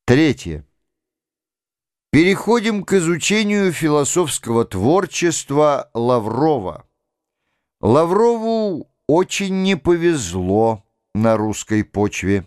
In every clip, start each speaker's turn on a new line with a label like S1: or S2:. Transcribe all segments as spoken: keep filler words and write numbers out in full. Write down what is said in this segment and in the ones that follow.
S1: Третье. Переходим к изучению философского творчества Лаврова. Лаврову очень не повезло на русской почве.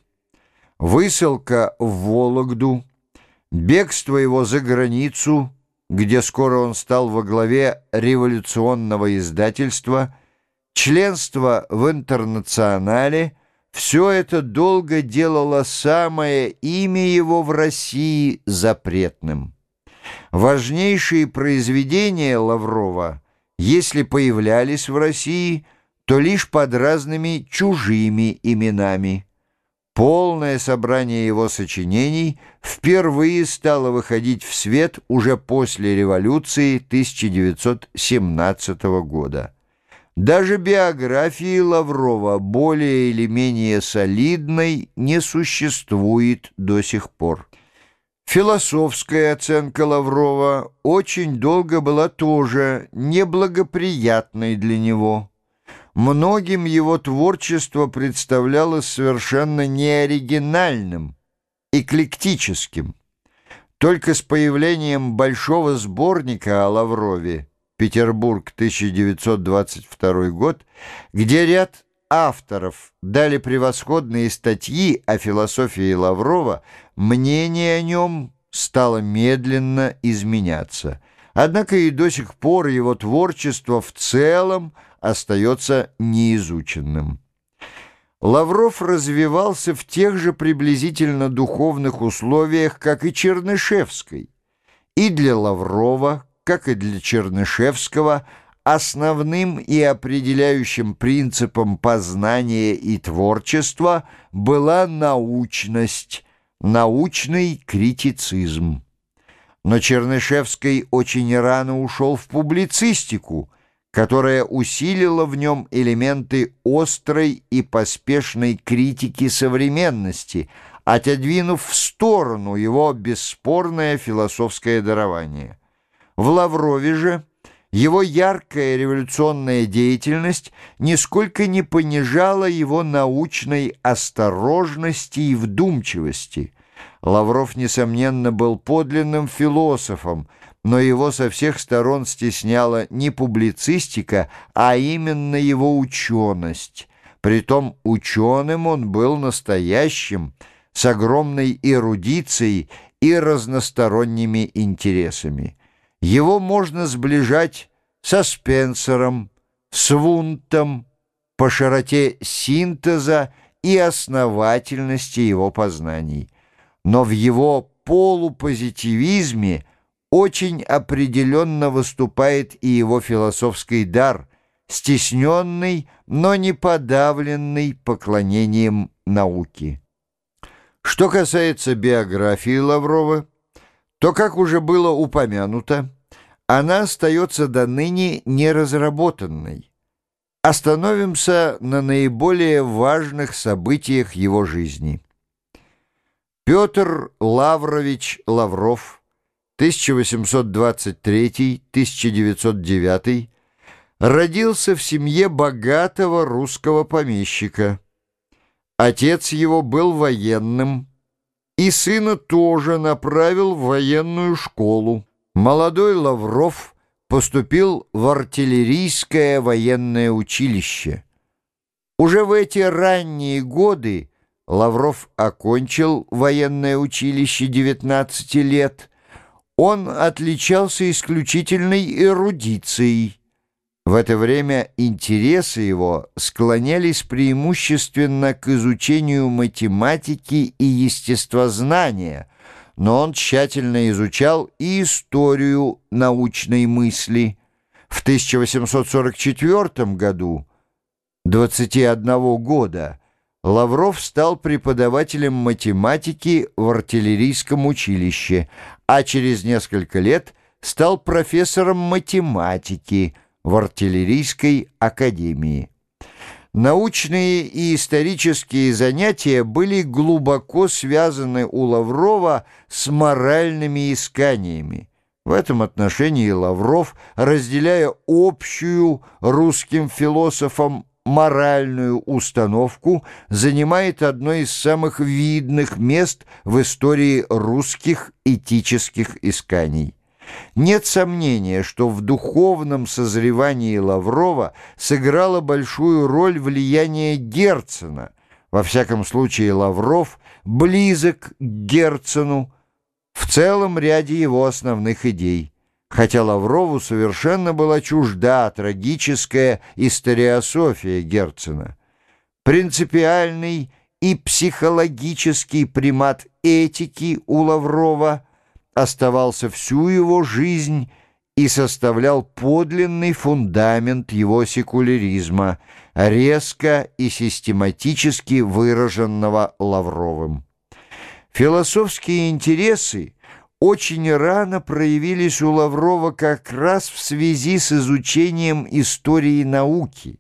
S1: Высылка в Вологду, бегство его за границу, где скоро он стал во главе революционного издательства, членство в «Интернационале» — все это долго делало самое имя его в России запретным. Важнейшие произведения Лаврова, если появлялись в России, то лишь под разными чужими именами. Полное собрание его сочинений впервые стало выходить в свет уже после революции тысяча девятьсот семнадцатого года. Даже биографии Лаврова, более или менее солидной, не существует до сих пор. Философская оценка Лаврова очень долго была тоже неблагоприятной для него. Многим его творчество представлялось совершенно неоригинальным, эклектическим. Только с появлением большого сборника о Лаврове «Петербург, тысяча девятьсот двадцать второй год», где ряд авторов дали превосходные статьи о философии Лаврова, мнение о нем стало медленно изменяться. Однако и до сих пор его творчество в целом остается неизученным. Лавров развивался в тех же приблизительно духовных условиях, как и Чернышевский. И для Лаврова, как и для Чернышевского, основным и определяющим принципом познания и творчества была научность, научный критицизм. Но Чернышевский очень рано ушел в публицистику, которая усилила в нем элементы острой и поспешной критики современности, отодвинув в сторону его бесспорное философское дарование. В Лаврове же его яркая революционная деятельность нисколько не понижала его научной осторожности и вдумчивости. Лавров, несомненно, был подлинным философом, но его со всех сторон стесняла не публицистика, а именно его ученость. Притом ученым он был настоящим, с огромной эрудицией и разносторонними интересами. Его можно сближать со Спенсером, с Вундтом по широте синтеза и основательности его познаний. Но в его полупозитивизме очень определенно выступает и его философский дар, стесненный, но не подавленный поклонением науке. Что касается биографии Лаврова, то, как уже было упомянуто, она остается до ныне неразработанной. Остановимся на наиболее важных событиях его жизни. Петр Лаврович Лавров, тысяча восемьсот двадцать третий — тысяча девятьсот девятый, родился в семье богатого русского помещика. Отец его был военным, и сына тоже направил в военную школу. Молодой Лавров поступил в артиллерийское военное училище. Уже в эти ранние годы Лавров окончил военное училище девятнадцати лет. Он отличался исключительной эрудицией. В это время интересы его склонялись преимущественно к изучению математики и естествознания, но он тщательно изучал и историю научной мысли. В тысяча восемьсот сорок четвёртом году, двадцати одного года, Лавров стал преподавателем математики в артиллерийском училище, а через несколько лет стал профессором математики в артиллерийской академии. Научные и исторические занятия были глубоко связаны у Лаврова с моральными исканиями. В этом отношении Лавров, разделяя общую русским философам моральную установку занимает одно из самых видных мест в истории русских этических исканий. Нет сомнения, что в духовном созревании Лаврова сыграло большую роль влияние Герцена. Во всяком случае, Лавров близок к Герцену в целом ряде его основных идей, хотя Лаврову совершенно была чужда трагическая историософия Герцена. Принципиальный и психологический примат этики у Лаврова оставался всю его жизнь и составлял подлинный фундамент его секуляризма, резко и систематически выраженного Лавровым. Философские интересы очень рано проявились у Лаврова как раз в связи с изучением истории науки.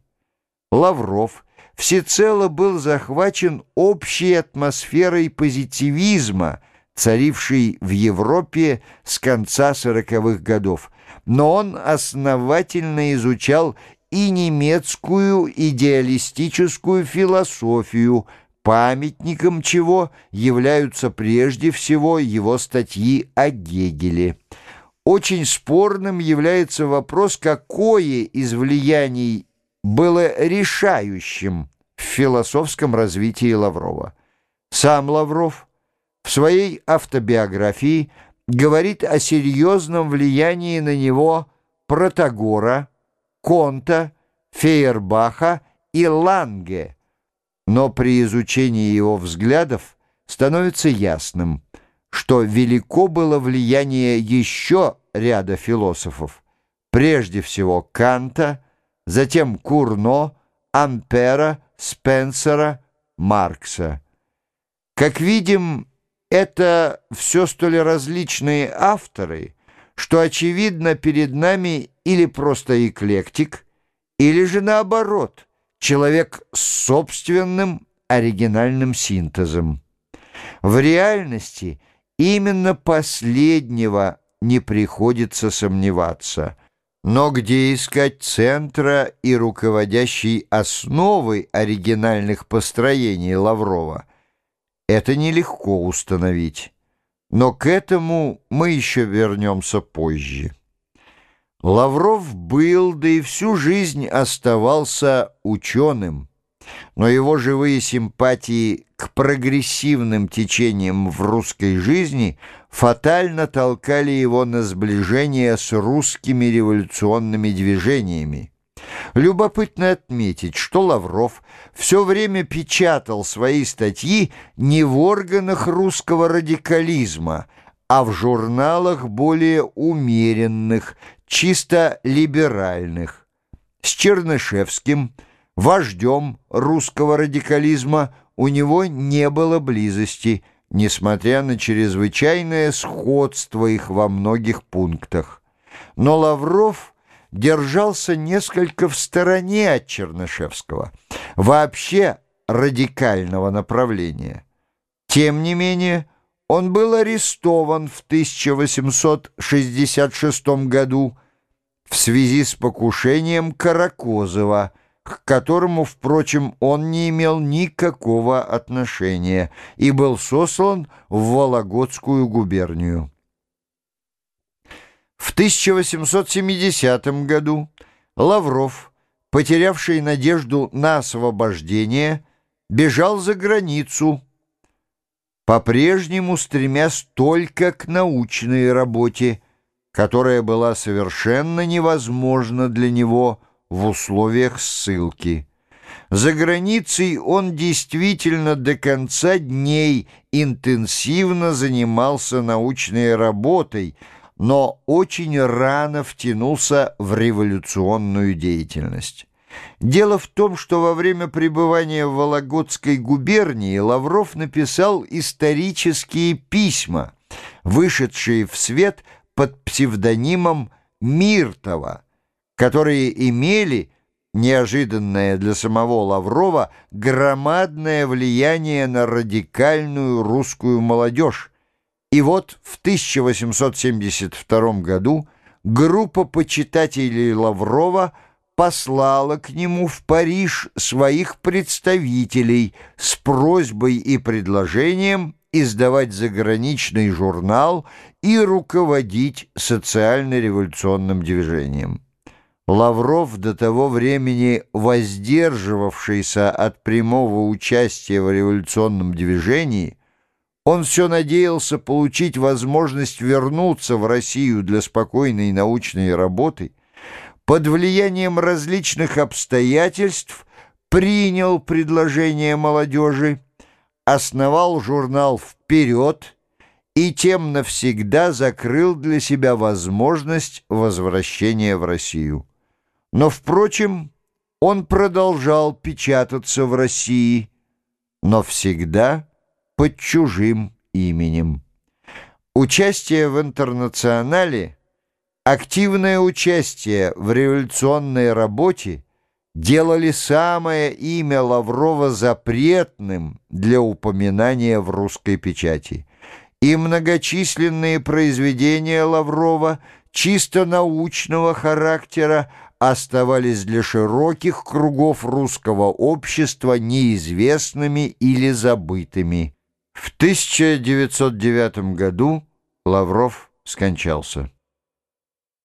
S1: Лавров всецело был захвачен общей атмосферой позитивизма, царившей в Европе с конца сороковых годов, но он основательно изучал и немецкую идеалистическую философию, памятником чего являются прежде всего его статьи о Гегеле. Очень спорным является вопрос, какое из влияний было решающим в философском развитии Лаврова. Сам Лавров в своей автобиографии говорит о серьезном влиянии на него Протагора, Конта, Фейербаха и Ланге, но при изучении его взглядов становится ясным, что велико было влияние еще ряда философов, прежде всего Канта, затем Курно, Ампера, Спенсера, Маркса. Как видим, это все столь различные авторы, что, очевидно, перед нами или просто эклектик, или же наоборот, человек с собственным оригинальным синтезом. В реальности именно последнего не приходится сомневаться. Но где искать центра и руководящей основы оригинальных построений Лаврова, это нелегко установить. Но к этому мы еще вернемся позже. Лавров был, да и всю жизнь оставался ученым, но его живые симпатии к прогрессивным течениям в русской жизни фатально толкали его на сближение с русскими революционными движениями. Любопытно отметить, что Лавров все время печатал свои статьи не в органах русского радикализма, а в журналах более умеренных, чисто либеральных. С Чернышевским, вождем русского радикализма, у него не было близости, несмотря на чрезвычайное сходство их во многих пунктах. Но Лавров держался несколько в стороне от Чернышевского, вообще радикального направления. Тем не менее, он был арестован в тысяча восемьсот шестьдесят шестом году в связи с покушением Каракозова, к которому, впрочем, он не имел никакого отношения и был сослан в Вологодскую губернию. В тысяча восемьсот семидесятом году Лавров, потерявший надежду на освобождение, бежал за границу, по-прежнему стремясь только к научной работе, которая была совершенно невозможна для него в условиях ссылки. За границей он действительно до конца дней интенсивно занимался научной работой, но очень рано втянулся в революционную деятельность. Дело в том, что во время пребывания в Вологодской губернии Лавров написал исторические письма, вышедшие в свет под псевдонимом Миртова, которые имели, неожиданное для самого Лаврова, громадное влияние на радикальную русскую молодежь. И вот в тысяча восемьсот семьдесят втором году группа почитателей Лаврова послала к нему в Париж своих представителей с просьбой и предложением издавать заграничный журнал и руководить социально-революционным движением. Лавров, до того времени воздерживавшийся от прямого участия в революционном движении, он все надеялся получить возможность вернуться в Россию для спокойной научной работы, под влиянием различных обстоятельств принял предложение молодежи, основал журнал «Вперед» и тем навсегда закрыл для себя возможность возвращения в Россию. Но, впрочем, он продолжал печататься в России, но всегда под чужим именем. Участие в «Интернационале», активное участие в революционной работе делали самое имя Лаврова запретным для упоминания в русской печати, и многочисленные произведения Лаврова чисто научного характера оставались для широких кругов русского общества неизвестными или забытыми. В тысяча девятьсот девятом году Лавров скончался.